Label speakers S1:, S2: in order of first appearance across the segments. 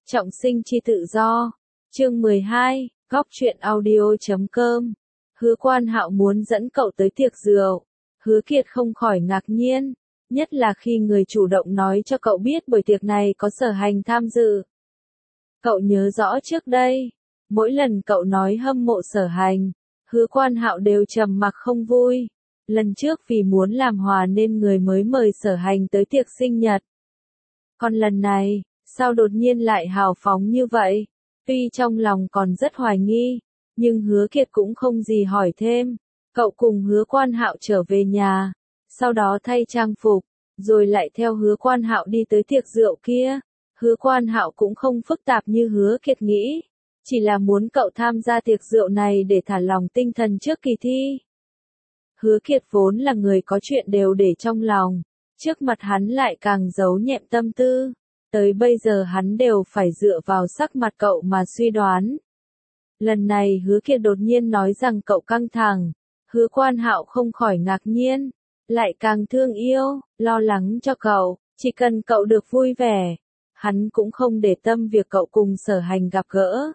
S1: Trọng sinh chi tự do. Chương 12, góc truyện audio.com. Hứa Quan Hạo muốn dẫn cậu tới tiệc rượu. Hứa Kiệt không khỏi ngạc nhiên, nhất là khi người chủ động nói cho cậu biết buổi tiệc này có Sở Hành tham dự. Cậu nhớ rõ trước đây, mỗi lần cậu nói hâm mộ Sở Hành, Hứa Quan Hạo đều trầm mặc không vui. Lần trước vì muốn làm hòa nên người mới mời Sở Hành tới tiệc sinh nhật. Còn lần này, sao đột nhiên lại hào phóng như vậy? Tuy trong lòng còn rất hoài nghi, nhưng Hứa Kiệt cũng không gì hỏi thêm. Cậu cùng Hứa Quan Hạo trở về nhà, sau đó thay trang phục, rồi lại theo Hứa Quan Hạo đi tới tiệc rượu kia. Hứa Quan Hạo cũng không phức tạp như Hứa Kiệt nghĩ, chỉ là muốn cậu tham gia tiệc rượu này để thả lỏng tinh thần trước kỳ thi. Hứa Kiệt vốn là người có chuyện đều để trong lòng, trước mặt hắn lại càng giấu nhẹm tâm tư, tới bây giờ hắn đều phải dựa vào sắc mặt cậu mà suy đoán. Lần này Hứa Kiệt đột nhiên nói rằng cậu căng thẳng, Hứa Quan Hạo không khỏi ngạc nhiên, lại càng thương yêu, lo lắng cho cậu, chỉ cần cậu được vui vẻ, hắn cũng không để tâm việc cậu cùng Sở Hành gặp gỡ.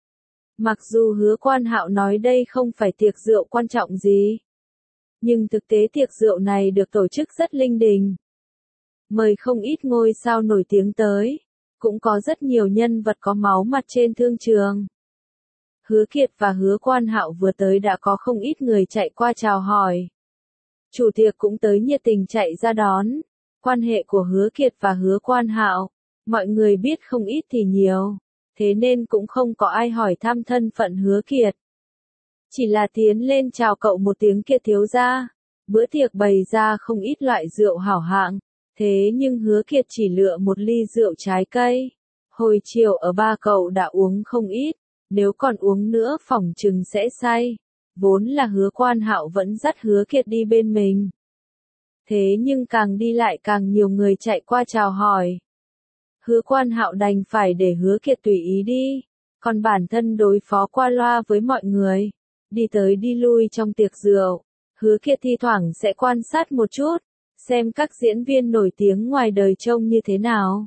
S1: Mặc dù Hứa Quan Hạo nói đây không phải tiệc rượu quan trọng gì, nhưng thực tế tiệc rượu này được tổ chức rất linh đình. Mời không ít ngôi sao nổi tiếng tới, cũng có rất nhiều nhân vật có máu mặt trên thương trường. Hứa Kiệt và Hứa Quan Hạo vừa tới đã có không ít người chạy qua chào hỏi. Chủ tiệc cũng tới nhiệt tình chạy ra đón. Quan hệ của Hứa Kiệt và Hứa Quan Hạo, mọi người biết không ít thì nhiều, thế nên cũng không có ai hỏi thăm thân phận Hứa Kiệt. Chỉ là tiến lên chào cậu một tiếng Kiệt thiếu gia. Bữa tiệc bày ra không ít loại rượu hảo hạng, thế nhưng Hứa Kiệt chỉ lựa một ly rượu trái cây. Hồi chiều ở ba cậu đã uống không ít, nếu còn uống nữa phỏng chừng sẽ say. Vốn là Hứa Quan Hạo vẫn dắt Hứa Kiệt đi bên mình. Thế nhưng càng đi lại càng nhiều người chạy qua chào hỏi. Hứa Quan Hạo đành phải để Hứa Kiệt tùy ý đi, còn bản thân đối phó qua loa với mọi người, đi tới đi lui trong tiệc rượu. Hứa Kiệt thi thoảng sẽ quan sát một chút, xem các diễn viên nổi tiếng ngoài đời trông như thế nào.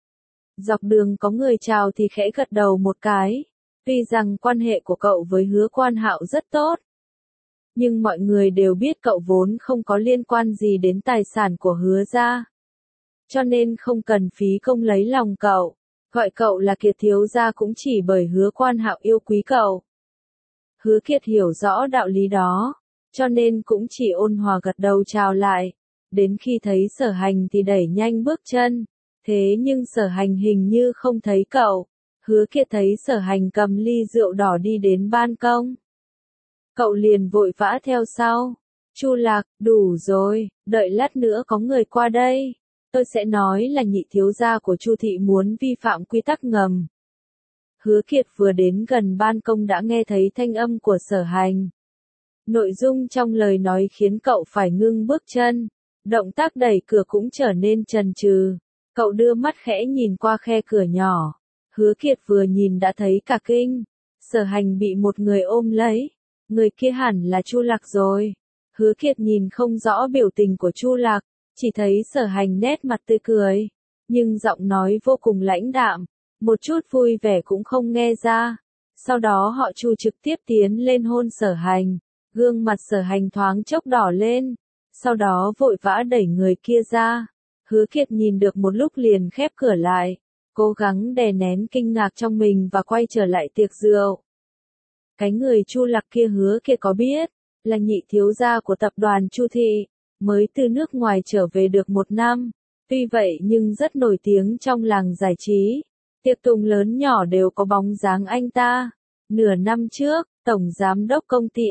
S1: Dọc đường có người chào thì khẽ gật đầu một cái. Tuy rằng quan hệ của cậu với Hứa Quan Hạo rất tốt, nhưng mọi người đều biết cậu vốn không có liên quan gì đến tài sản của Hứa gia, cho nên không cần phí công lấy lòng cậu. Gọi cậu là Kiệt thiếu gia cũng chỉ bởi Hứa Quan Hạo yêu quý cậu. Hứa Kiệt hiểu rõ đạo lý đó, cho nên cũng chỉ ôn hòa gật đầu chào lại. Đến khi thấy Sở Hành thì đẩy nhanh bước chân, thế nhưng Sở Hành hình như không thấy cậu. Hứa Kiệt thấy Sở Hành cầm ly rượu đỏ đi đến ban công. Cậu liền vội vã theo sau. Chu Lạc, đủ rồi, đợi lát nữa có người qua đây, tôi sẽ nói là nhị thiếu gia của Chu thị muốn vi phạm quy tắc ngầm. Hứa Kiệt vừa đến gần ban công đã nghe thấy thanh âm của Sở Hành. Nội dung trong lời nói khiến cậu phải ngưng bước chân, động tác đẩy cửa cũng trở nên chần chừ. Cậu đưa mắt khẽ nhìn qua khe cửa nhỏ. Hứa Kiệt vừa nhìn đã thấy cả kinh. Sở Hành bị một người ôm lấy. Người kia hẳn là Chu Lạc rồi. Hứa Kiệt nhìn không rõ biểu tình của Chu Lạc, chỉ thấy Sở Hành nét mặt tươi cười, nhưng giọng nói vô cùng lãnh đạm, một chút vui vẻ cũng không nghe ra. Sau đó họ Chu trực tiếp tiến lên hôn Sở Hành. Gương mặt Sở Hành thoáng chốc đỏ lên, sau đó vội vã đẩy người kia ra. Hứa Kiệt nhìn được một lúc liền khép cửa lại, cố gắng đè nén kinh ngạc trong mình và quay trở lại tiệc rượu. Cái người Chu Lạc kia Hứa Kiệt có biết, là nhị thiếu gia của tập đoàn Chu thị, mới từ nước ngoài trở về được một năm. Tuy vậy nhưng rất nổi tiếng trong làng giải trí, tiệc tùng lớn nhỏ đều có bóng dáng anh ta. Nửa năm trước, tổng giám đốc công ty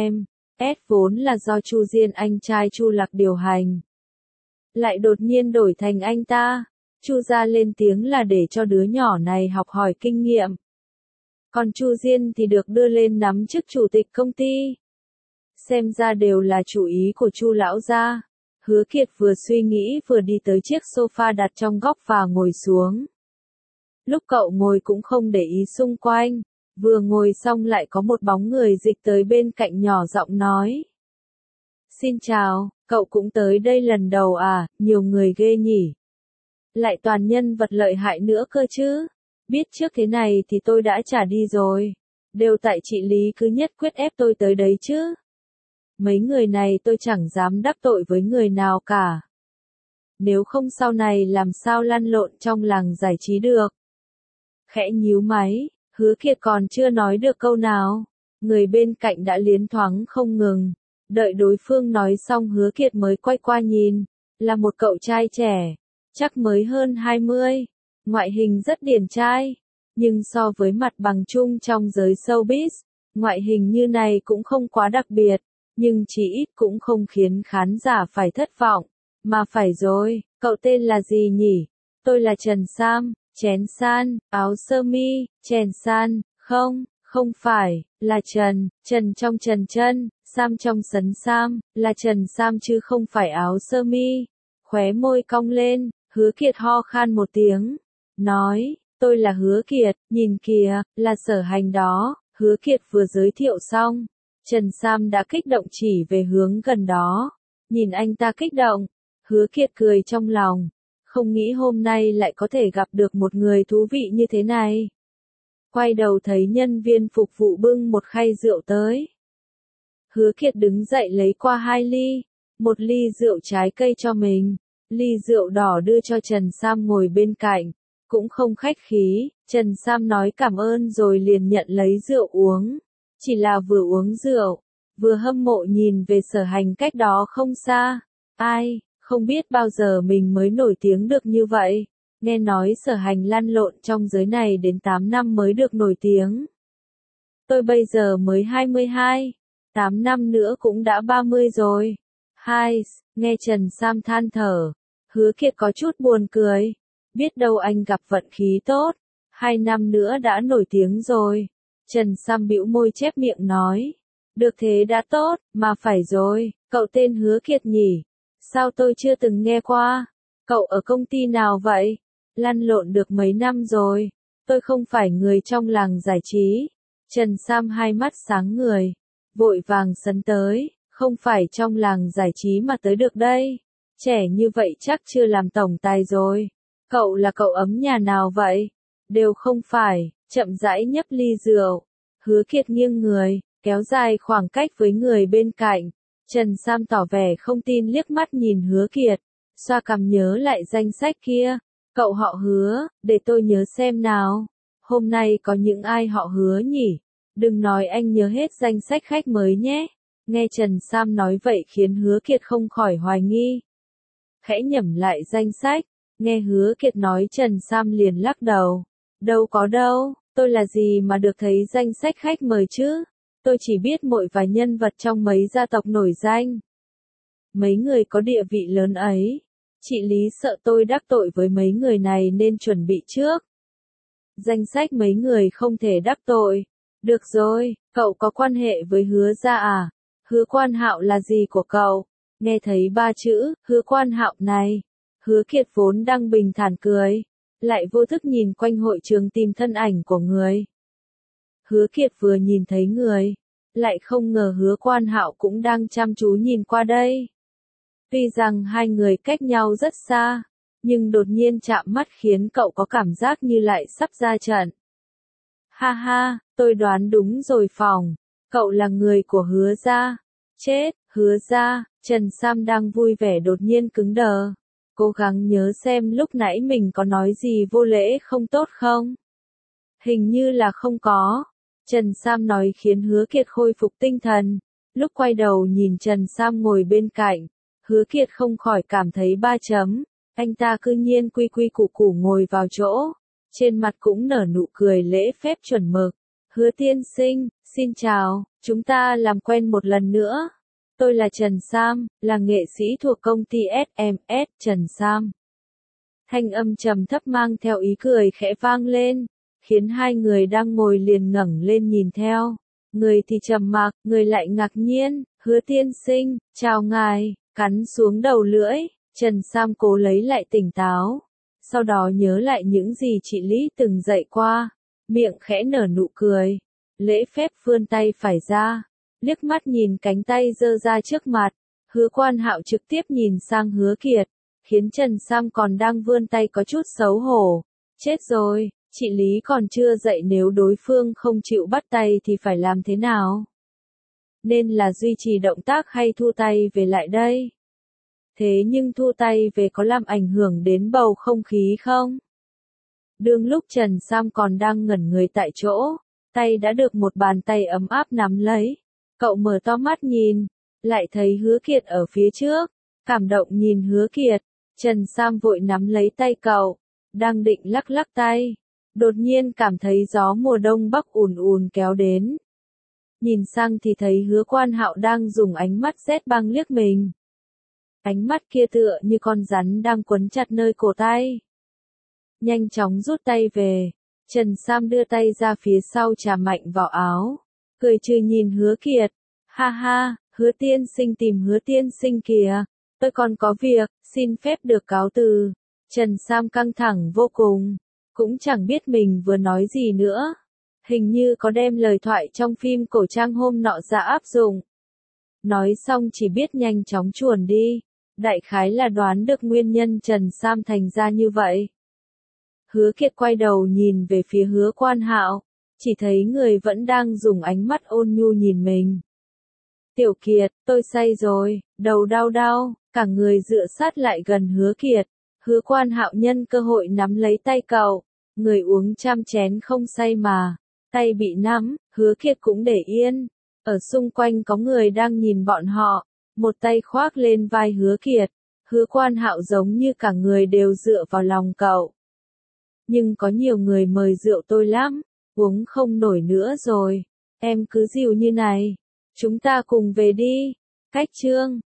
S1: SM vốn là do Chu Diên anh trai Chu Lạc điều hành, lại đột nhiên đổi thành anh ta. Chu gia lên tiếng là để cho đứa nhỏ này học hỏi kinh nghiệm, còn Chu Diên thì được đưa lên nắm chức chủ tịch công ty. Xem ra đều là chủ ý của Chu lão gia. Hứa Kiệt vừa suy nghĩ vừa đi tới chiếc sofa đặt trong góc và ngồi xuống. Lúc cậu ngồi cũng không để ý xung quanh, vừa ngồi xong lại có một bóng người dịch tới bên cạnh nhỏ giọng nói. Xin chào, cậu cũng tới đây lần đầu à, nhiều người ghê nhỉ. Lại toàn nhân vật lợi hại nữa cơ chứ. Biết trước thế này thì tôi đã trả đi rồi. Đều tại chị Lý cứ nhất quyết ép tôi tới đấy chứ. Mấy người này tôi chẳng dám đắc tội với người nào cả. Nếu không sau này làm sao lăn lộn trong làng giải trí được. Khẽ nhíu máy, Hứa Kiệt còn chưa nói được câu nào. Người bên cạnh đã liến thoáng không ngừng. Đợi đối phương nói xong Hứa Kiệt mới quay qua nhìn. Là một cậu trai trẻ. Chắc mới hơn 20. Ngoại hình rất điển trai. Nhưng so với mặt bằng chung trong giới showbiz, ngoại hình như này cũng không quá đặc biệt. Nhưng chỉ ít cũng không khiến khán giả phải thất vọng. Mà phải rồi, cậu tên là gì nhỉ? Tôi là Trần Sam, chén san, áo sơ mi, chèn san, không phải, là Trần, Trần trong Trần Chân, Sam trong Sấn Sam, là Trần Sam chứ không phải áo sơ mi. Khóe môi cong lên, Hứa Kiệt ho khan một tiếng, nói, tôi là Hứa Kiệt, nhìn kìa, là Sở Hành đó. Hứa Kiệt vừa giới thiệu xong, Trần Sam đã kích động chỉ về hướng gần đó. Nhìn anh ta kích động, Hứa Kiệt cười trong lòng, không nghĩ hôm nay lại có thể gặp được một người thú vị như thế này. Quay đầu thấy nhân viên phục vụ bưng một khay rượu tới. Hứa Kiệt đứng dậy lấy qua 2 ly, một ly rượu trái cây cho mình, ly rượu đỏ đưa cho Trần Sam ngồi bên cạnh, cũng không khách khí, Trần Sam nói cảm ơn rồi liền nhận lấy rượu uống. Chỉ là vừa uống rượu, vừa hâm mộ nhìn về Sở Hành cách đó không xa. Ai, không biết bao giờ mình mới nổi tiếng được như vậy. Nghe nói Sở Hành lăn lộn trong giới này đến 8 năm mới được nổi tiếng. Tôi bây giờ mới 22, 8 năm nữa cũng đã 30 rồi. Hai, nghe Trần Sam than thở, Hứa Kiệt có chút buồn cười. Biết đâu anh gặp vận khí tốt, 2 năm nữa đã nổi tiếng rồi. Trần Sam bĩu môi chép miệng nói, được thế đã tốt, mà phải rồi, cậu tên Hứa Kiệt nhỉ? Sao tôi chưa từng nghe qua? Cậu ở công ty nào vậy? Lăn lộn được mấy năm rồi? Tôi không phải người trong làng giải trí. Trần Sam hai mắt sáng người, vội vàng sấn tới, không phải trong làng giải trí mà tới được đây. Trẻ như vậy chắc chưa làm tổng tài rồi. Cậu là cậu ấm nhà nào vậy? Đều không phải, chậm rãi nhấp ly rượu. Hứa Kiệt nghiêng người, kéo dài khoảng cách với người bên cạnh. Trần Sam tỏ vẻ không tin liếc mắt nhìn Hứa Kiệt, xoa cằm nhớ lại danh sách kia. Cậu họ Hứa, để tôi nhớ xem nào. Hôm nay có những ai họ Hứa nhỉ? Đừng nói anh nhớ hết danh sách khách mới nhé. Nghe Trần Sam nói vậy khiến Hứa Kiệt không khỏi hoài nghi. Khẽ nhẩm lại danh sách, nghe Hứa Kiệt nói Trần Sam liền lắc đầu. Đâu có đâu, tôi là gì mà được thấy danh sách khách mời chứ? Tôi chỉ biết mỗi vài nhân vật trong mấy gia tộc nổi danh. Mấy người có địa vị lớn ấy. Chị Lý sợ tôi đắc tội với mấy người này nên chuẩn bị trước. Danh sách mấy người không thể đắc tội. Được rồi, cậu có quan hệ với Hứa gia à? Hứa Quan Hạo là gì của cậu? Nghe thấy 3 chữ, Hứa Quan Hạo này. Hứa Kiệt vốn đang bình thản cười, lại vô thức nhìn quanh hội trường tìm thân ảnh của người. Hứa Kiệt vừa nhìn thấy người, lại không ngờ Hứa Quan Hạo cũng đang chăm chú nhìn qua đây. Tuy rằng hai người cách nhau rất xa, nhưng đột nhiên chạm mắt khiến cậu có cảm giác như lại sắp ra trận. Ha ha, tôi đoán đúng rồi phòng, cậu là người của Hứa gia. Chết, Hứa gia. Trần Sam đang vui vẻ đột nhiên cứng đờ. Cố gắng nhớ xem lúc nãy mình có nói gì vô lễ không tốt không? Hình như là không có. Trần Sam nói khiến Hứa Kiệt khôi phục tinh thần. Lúc quay đầu nhìn Trần Sam ngồi bên cạnh, Hứa Kiệt không khỏi cảm thấy 3 chấm. Anh ta cư nhiên quy quy củ củ ngồi vào chỗ. Trên mặt cũng nở nụ cười lễ phép chuẩn mực. Hứa tiên sinh, xin chào, chúng ta làm quen một lần nữa. Tôi là Trần Sam, là nghệ sĩ thuộc công ty SMS Trần Sam. Thanh âm trầm thấp mang theo ý cười khẽ vang lên, khiến hai người đang ngồi liền ngẩng lên nhìn theo. Người thì trầm mặc, người lại ngạc nhiên. Hứa tiên sinh, chào ngài, cắn xuống đầu lưỡi. Trần Sam cố lấy lại tỉnh táo, sau đó nhớ lại những gì chị Lý từng dạy qua, miệng khẽ nở nụ cười, lễ phép vươn tay phải ra, liếc mắt nhìn cánh tay giơ ra trước mặt. Hứa Quan Hạo trực tiếp nhìn sang Hứa Kiệt, khiến Trần Sam còn đang vươn tay có chút xấu hổ. Chết rồi, Chị Lý còn chưa dạy nếu đối phương không chịu bắt tay thì phải làm thế nào? Nên là duy trì động tác hay thu tay về lại đây? Thế nhưng thu tay về có làm ảnh hưởng đến bầu không khí không? Đương lúc Trần Sam còn đang ngẩn người tại chỗ, tay đã được một bàn tay ấm áp nắm lấy. Cậu mở to mắt nhìn, lại thấy Hứa Kiệt ở phía trước, cảm động nhìn Hứa Kiệt. Trần Sam vội nắm lấy tay cậu, đang định lắc lắc tay, đột nhiên cảm thấy gió mùa đông bắc ùn ùn kéo đến. Nhìn sang thì thấy Hứa Quan Hạo đang dùng ánh mắt rét băng liếc mình. Ánh mắt kia tựa như con rắn đang quấn chặt nơi cổ tay. Nhanh chóng rút tay về, Trần Sam đưa tay ra phía sau chà mạnh vào áo, cười trừ nhìn Hứa Kiệt. Ha ha, Hứa tiên sinh tìm Hứa tiên sinh kìa, tôi còn có việc, xin phép được cáo từ. Trần Sam căng thẳng vô cùng, cũng chẳng biết mình vừa nói gì nữa. Hình như có đem lời thoại trong phim cổ trang hôm nọ ra áp dụng. Nói xong chỉ biết nhanh chóng chuồn đi, đại khái là đoán được nguyên nhân Trần Sam thành ra như vậy. Hứa Kiệt quay đầu nhìn về phía Hứa Quan Hạo, chỉ thấy người vẫn đang dùng ánh mắt ôn nhu nhìn mình. Tiểu Kiệt, tôi say rồi, đầu đau đau, cả người dựa sát lại gần Hứa Kiệt. Hứa Quan Hạo nhân cơ hội nắm lấy tay cậu, người uống trăm chén không say mà, tay bị nắm, Hứa Kiệt cũng để yên. Ở xung quanh có người đang nhìn bọn họ, một tay khoác lên vai Hứa Kiệt. Hứa Quan Hạo giống như cả người đều dựa vào lòng cậu. Nhưng có nhiều người mời rượu tôi lắm, uống không nổi nữa rồi, em cứ dịu như này, chúng ta cùng về đi. Cách chương